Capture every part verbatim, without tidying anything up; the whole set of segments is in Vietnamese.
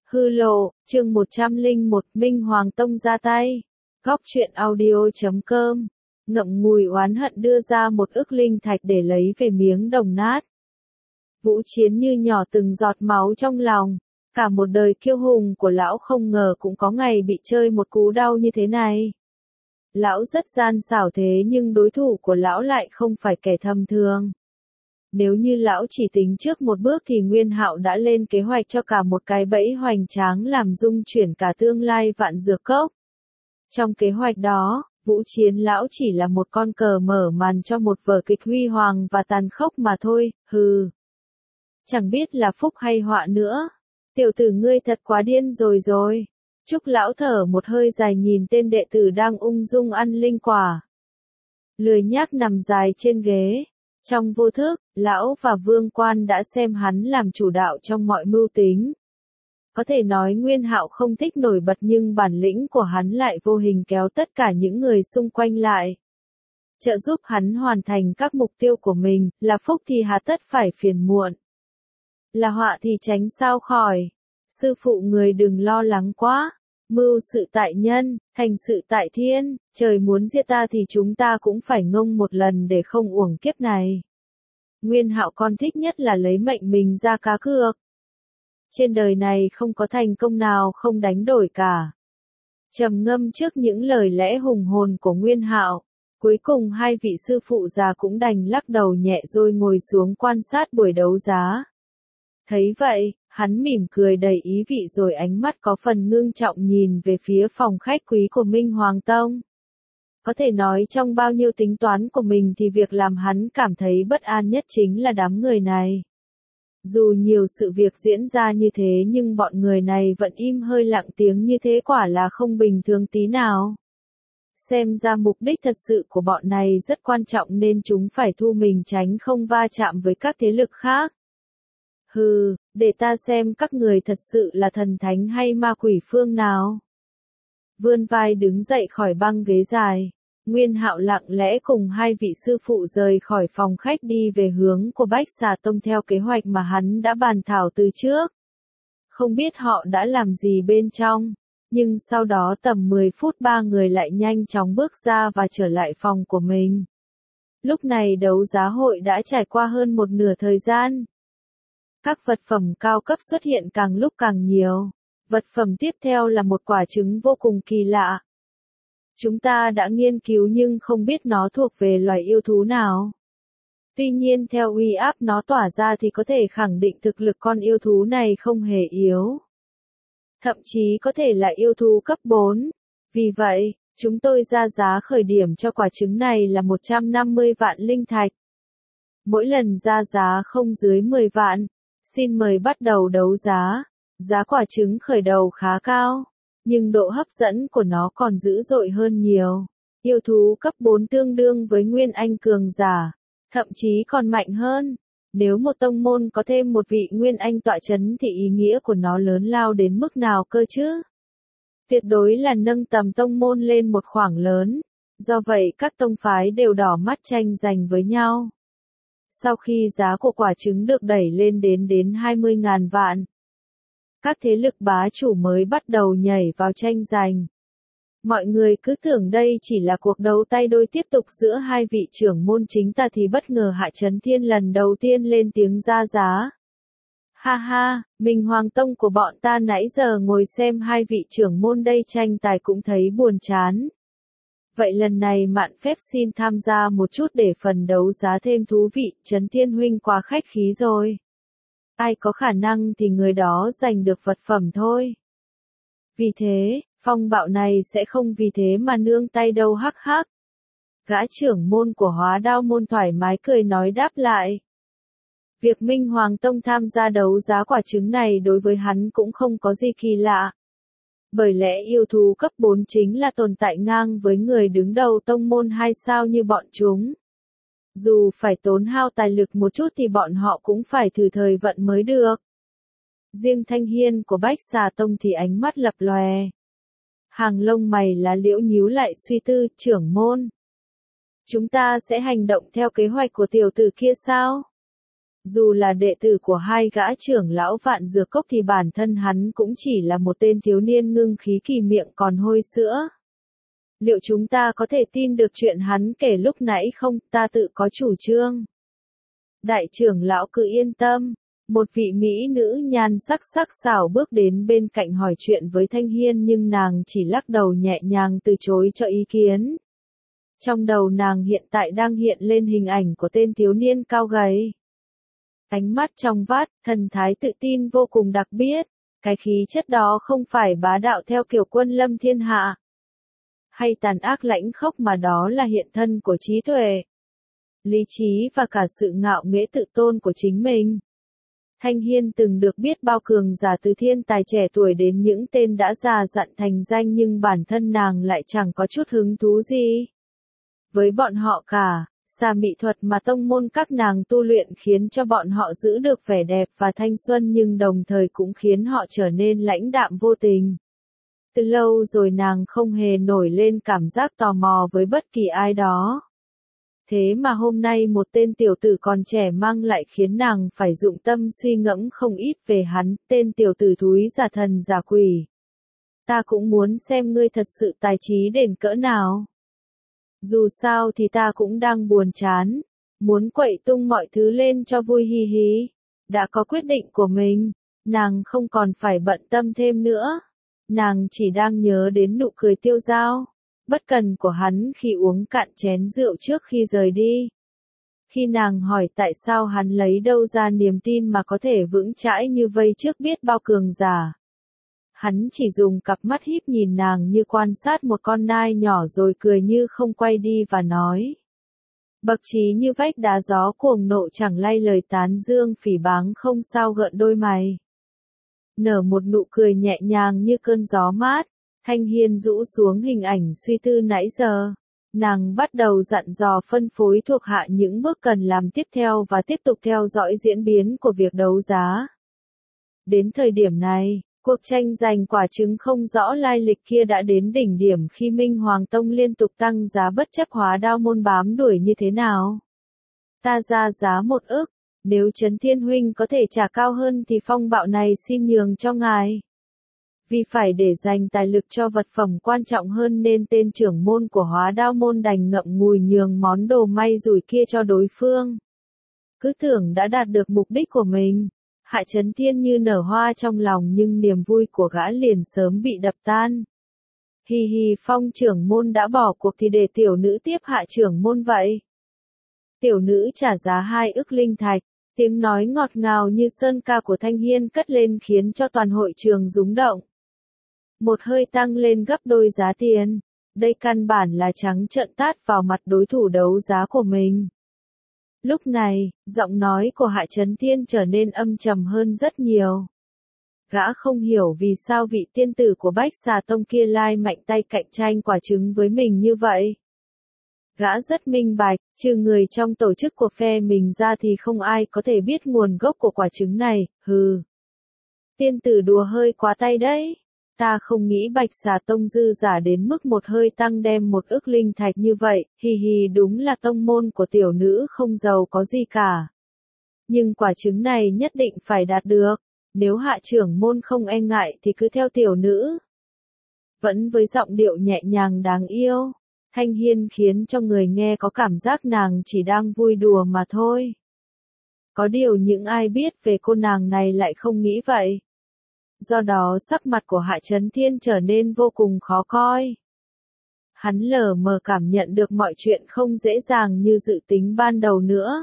Hư lộ, chương một trăm lẻ một, Minh Hoàng Tông ra tay. Góc truyện audio chấm com. Ngậm ngùi oán hận đưa ra một ức linh thạch để lấy về miếng đồng nát. Vũ Chiến như nhỏ từng giọt máu trong lòng. Cả một đời kiêu hùng của lão không ngờ cũng có ngày bị chơi một cú đau như thế này. Lão rất gian xảo thế nhưng đối thủ của lão lại không phải kẻ thầm thường. Nếu như lão chỉ tính trước một bước thì Nguyên Hạo đã lên kế hoạch cho cả một cái bẫy hoành tráng làm rung chuyển cả tương lai vạn dược cốc. Trong kế hoạch đó, Vũ Chiến lão chỉ là một con cờ mở màn cho một vở kịch huy hoàng và tàn khốc mà thôi, hừ. Chẳng biết là phúc hay họa nữa. Tiểu tử ngươi thật quá điên rồi rồi. Trúc lão thở một hơi dài nhìn tên đệ tử đang ung dung ăn linh quả. Lười nhác nằm dài trên ghế. Trong vô thức, lão và Vương Quan đã xem hắn làm chủ đạo trong mọi mưu tính. Có thể nói Nguyên Hạo không thích nổi bật nhưng bản lĩnh của hắn lại vô hình kéo tất cả những người xung quanh lại. Trợ giúp hắn hoàn thành các mục tiêu của mình, là phúc thì hà tất phải phiền muộn. Là họa thì tránh sao khỏi. Sư phụ người đừng lo lắng quá. Mưu sự tại nhân, thành sự tại thiên, trời muốn giết ta thì chúng ta cũng phải ngông một lần để không uổng kiếp này. Nguyên Hạo con thích nhất là lấy mệnh mình ra cá cược. Trên đời này không có thành công nào không đánh đổi cả. Trầm ngâm trước những lời lẽ hùng hồn của Nguyên Hạo, cuối cùng hai vị sư phụ già cũng đành lắc đầu nhẹ rồi ngồi xuống quan sát buổi đấu giá. Thấy vậy, hắn mỉm cười đầy ý vị rồi ánh mắt có phần ngưng trọng nhìn về phía phòng khách quý của Minh Hoàng Tông. Có thể nói trong bao nhiêu tính toán của mình thì việc làm hắn cảm thấy bất an nhất chính là đám người này. Dù nhiều sự việc diễn ra như thế nhưng bọn người này vẫn im hơi lặng tiếng như thế quả là không bình thường tí nào. Xem ra mục đích thật sự của bọn này rất quan trọng nên chúng phải thu mình tránh không va chạm với các thế lực khác. Hừ, để ta xem các người thật sự là thần thánh hay ma quỷ phương nào. Vươn vai đứng dậy khỏi băng ghế dài, Nguyên Hạo lặng lẽ cùng hai vị sư phụ rời khỏi phòng khách đi về hướng của Bách Xà Tông theo kế hoạch mà hắn đã bàn thảo từ trước. Không biết họ đã làm gì bên trong, nhưng sau đó tầm mười phút ba người lại nhanh chóng bước ra và trở lại phòng của mình. Lúc này đấu giá hội đã trải qua hơn một nửa thời gian. Các vật phẩm cao cấp xuất hiện càng lúc càng nhiều. Vật phẩm tiếp theo là một quả trứng vô cùng kỳ lạ. Chúng ta đã nghiên cứu nhưng không biết nó thuộc về loài yêu thú nào. Tuy nhiên theo uy áp nó tỏa ra thì có thể khẳng định thực lực con yêu thú này không hề yếu. Thậm chí có thể là yêu thú cấp bốn. Vì vậy, chúng tôi ra giá khởi điểm cho quả trứng này là một trăm năm mươi vạn linh thạch. Mỗi lần ra giá không dưới mười vạn. Xin mời bắt đầu đấu giá. Giá quả trứng khởi đầu khá cao, nhưng độ hấp dẫn của nó còn dữ dội hơn nhiều. Yêu thú cấp bốn tương đương với Nguyên Anh cường giả, thậm chí còn mạnh hơn. Nếu một tông môn có thêm một vị Nguyên Anh tọa chấn thì ý nghĩa của nó lớn lao đến mức nào cơ chứ? Tuyệt đối là nâng tầm tông môn lên một khoảng lớn. Do vậy các tông phái đều đỏ mắt tranh giành với nhau. Sau khi giá của quả trứng được đẩy lên đến đến hai mươi ngàn vạn, các thế lực bá chủ mới bắt đầu nhảy vào tranh giành. Mọi người cứ tưởng đây chỉ là cuộc đấu tay đôi tiếp tục giữa hai vị trưởng môn chính ta thì bất ngờ Hạ Chấn Thiên lần đầu tiên lên tiếng ra giá. Ha ha, Minh Hoàng Tông của bọn ta nãy giờ ngồi xem hai vị trưởng môn đây tranh tài cũng thấy buồn chán. Vậy lần này mạn phép xin tham gia một chút để phần đấu giá thêm thú vị, Chấn Thiên huynh quá khách khí rồi. Ai có khả năng thì người đó giành được vật phẩm thôi. Vì thế, phong bạo này sẽ không vì thế mà nương tay đâu hắc hắc. Gã trưởng môn của Hóa Đao môn thoải mái cười nói đáp lại. Việc Minh Hoàng Tông tham gia đấu giá quả trứng này đối với hắn cũng không có gì kỳ lạ. Bởi lẽ yêu thú cấp bốn chính là tồn tại ngang với người đứng đầu tông môn hai sao như bọn chúng. Dù phải tốn hao tài lực một chút thì bọn họ cũng phải thử thời vận mới được. Riêng Thanh Hiên của Bách Xà Tông thì ánh mắt lập lòe. Hàng lông mày lá liễu nhíu lại suy tư, trưởng môn. Chúng ta sẽ hành động theo kế hoạch của tiểu tử kia sao? Dù là đệ tử của hai gã trưởng lão Vạn Dược Cốc thì bản thân hắn cũng chỉ là một tên thiếu niên ngưng khí kỳ miệng còn hôi sữa. Liệu chúng ta có thể tin được chuyện hắn kể lúc nãy không? Ta tự có chủ trương. Đại trưởng lão cứ yên tâm. Một vị mỹ nữ nhan sắc sắc sảo bước đến bên cạnh hỏi chuyện với Thanh Hiên nhưng nàng chỉ lắc đầu nhẹ nhàng từ chối cho ý kiến. Trong đầu nàng hiện tại đang hiện lên hình ảnh của tên thiếu niên cao gầy. Ánh mắt trong vắt, thần thái tự tin vô cùng đặc biệt. Cái khí chất đó không phải bá đạo theo kiểu quân lâm thiên hạ, hay tàn ác lãnh khốc mà đó là hiện thân của trí tuệ, lý trí và cả sự ngạo nghễ tự tôn của chính mình. Thanh Hiên từng được biết bao cường giả từ thiên tài trẻ tuổi đến những tên đã già dặn thành danh nhưng bản thân nàng lại chẳng có chút hứng thú gì với bọn họ cả. Xà mị thuật mà tông môn các nàng tu luyện khiến cho bọn họ giữ được vẻ đẹp và thanh xuân nhưng đồng thời cũng khiến họ trở nên lãnh đạm vô tình. Từ lâu rồi nàng không hề nổi lên cảm giác tò mò với bất kỳ ai đó. Thế mà hôm nay một tên tiểu tử còn trẻ mang lại khiến nàng phải dụng tâm suy ngẫm không ít về hắn, tên tiểu tử thúi giả thần giả quỷ. Ta cũng muốn xem ngươi thật sự tài trí đến cỡ nào. Dù sao thì ta cũng đang buồn chán, muốn quậy tung mọi thứ lên cho vui hi hi. Đã có quyết định của mình, nàng không còn phải bận tâm thêm nữa. Nàng chỉ đang nhớ đến nụ cười tiêu dao, bất cần của hắn khi uống cạn chén rượu trước khi rời đi. Khi nàng hỏi tại sao hắn lấy đâu ra niềm tin mà có thể vững chãi như vây trước biết bao cường giả. Hắn chỉ dùng cặp mắt híp nhìn nàng như quan sát một con nai nhỏ rồi cười như không quay đi và nói. Bậc trí như vách đá gió cuồng nộ chẳng lay lời tán dương phỉ báng không sao gợn đôi mày. Nở một nụ cười nhẹ nhàng như cơn gió mát, Thanh Hiên rũ xuống hình ảnh suy tư nãy giờ. Nàng bắt đầu dặn dò phân phối thuộc hạ những bước cần làm tiếp theo và tiếp tục theo dõi diễn biến của việc đấu giá. Đến thời điểm này, cuộc tranh giành quả trứng không rõ lai lịch kia đã đến đỉnh điểm khi Minh Hoàng Tông liên tục tăng giá bất chấp Hóa Đao môn bám đuổi như thế nào. Ta ra giá một ức, nếu Trấn Thiên Huynh có thể trả cao hơn thì phong bạo này xin nhường cho ngài. Vì phải để dành tài lực cho vật phẩm quan trọng hơn nên tên trưởng môn của Hóa Đao môn đành ngậm ngùi nhường món đồ may rủi kia cho đối phương. Cứ tưởng đã đạt được mục đích của mình. Hạ Chấn Thiên như nở hoa trong lòng nhưng niềm vui của gã liền sớm bị đập tan. Hì hì, Phong trưởng môn đã bỏ cuộc thì để tiểu nữ tiếp hạ trưởng môn vậy. Tiểu nữ trả giá hai ức linh thạch, tiếng nói ngọt ngào như sơn ca của Thanh Hiên cất lên khiến cho toàn hội trường rúng động. Một hơi tăng lên gấp đôi giá tiền, đây căn bản là trắng trợn tát vào mặt đối thủ đấu giá của mình. Lúc này, giọng nói của Hạ Chấn Thiên trở nên âm trầm hơn rất nhiều. Gã không hiểu vì sao vị tiên tử của Bách Xà Tông kia lai mạnh tay cạnh tranh quả trứng với mình như vậy. Gã rất minh bạch, trừ người trong tổ chức của phe mình ra thì không ai có thể biết nguồn gốc của quả trứng này, hừ. Tiên tử đùa hơi quá tay đấy. Ta không nghĩ Bạch Xà Tông dư giả đến mức một hơi tăng đem một ức linh thạch như vậy, hì hì, đúng là tông môn của tiểu nữ không giàu có gì cả. Nhưng quả trứng này nhất định phải đạt được, nếu hạ trưởng môn không e ngại thì cứ theo tiểu nữ. Vẫn với giọng điệu nhẹ nhàng đáng yêu, Thanh Hiên khiến cho người nghe có cảm giác nàng chỉ đang vui đùa mà thôi. Có điều những ai biết về cô nàng này lại không nghĩ vậy. Do đó sắc mặt của Hạ Chấn Thiên trở nên vô cùng khó coi. Hắn lờ mờ cảm nhận được mọi chuyện không dễ dàng như dự tính ban đầu nữa.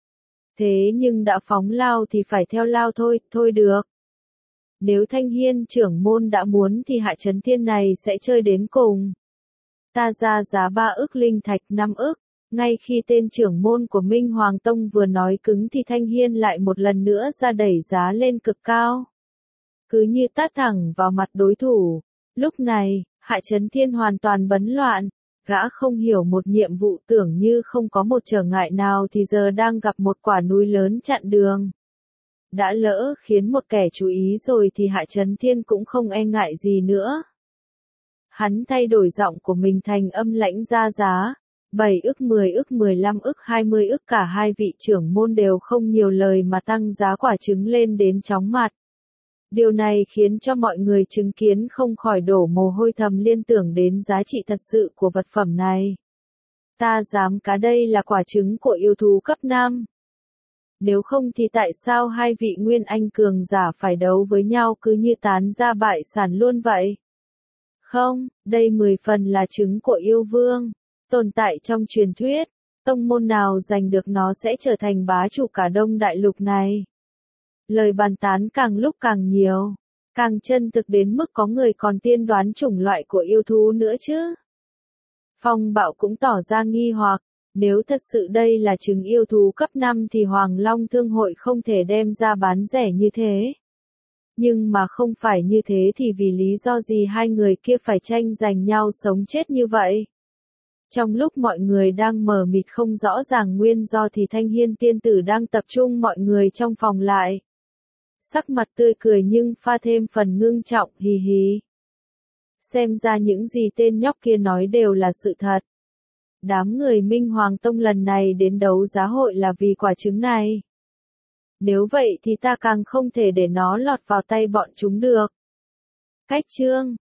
Thế nhưng đã phóng lao thì phải theo lao thôi, thôi được. Nếu Thanh Hiên trưởng môn đã muốn thì Hạ Chấn Thiên này sẽ chơi đến cùng. Ta ra giá ba ức linh thạch năm ức. Ngay khi tên trưởng môn của Minh Hoàng Tông vừa nói cứng thì Thanh Hiên lại một lần nữa ra đẩy giá lên cực cao. Cứ như tát thẳng vào mặt đối thủ. Lúc này, Hạ Chấn Thiên hoàn toàn bấn loạn. Gã không hiểu một nhiệm vụ tưởng như không có một trở ngại nào thì giờ đang gặp một quả núi lớn chặn đường. Đã lỡ khiến một kẻ chú ý rồi thì Hạ Chấn Thiên cũng không e ngại gì nữa. Hắn thay đổi giọng của mình thành âm lãnh ra giá. bảy ức, mười ức, mười lăm ức, hai mươi ức, cả hai vị trưởng môn đều không nhiều lời mà tăng giá quả trứng lên đến chóng mặt. Điều này khiến cho mọi người chứng kiến không khỏi đổ mồ hôi thầm liên tưởng đến giá trị thật sự của vật phẩm này. Ta dám cá đây là quả trứng của yêu thú cấp năm. Nếu không thì tại sao hai vị nguyên anh cường giả phải đấu với nhau cứ như tán ra bại sản luôn vậy? Không, đây mười phần là trứng của yêu vương, tồn tại trong truyền thuyết, tông môn nào giành được nó sẽ trở thành bá chủ cả Đông Đại Lục này. Lời bàn tán càng lúc càng nhiều, càng chân thực đến mức có người còn tiên đoán chủng loại của yêu thú nữa chứ. Phong Bạo cũng tỏ ra nghi hoặc, nếu thật sự đây là trứng yêu thú cấp năm thì Hoàng Long Thương hội không thể đem ra bán rẻ như thế. Nhưng mà không phải như thế thì vì lý do gì hai người kia phải tranh giành nhau sống chết như vậy? Trong lúc mọi người đang mờ mịt không rõ ràng nguyên do thì Thanh Hiên tiên tử đang tập trung mọi người trong phòng lại. Sắc mặt tươi cười nhưng pha thêm phần ngưng trọng, hì hì. Xem ra những gì tên nhóc kia nói đều là sự thật. Đám người Minh Hoàng Tông lần này đến đấu giá hội là vì quả trứng này. Nếu vậy thì ta càng không thể để nó lọt vào tay bọn chúng được. Cách chương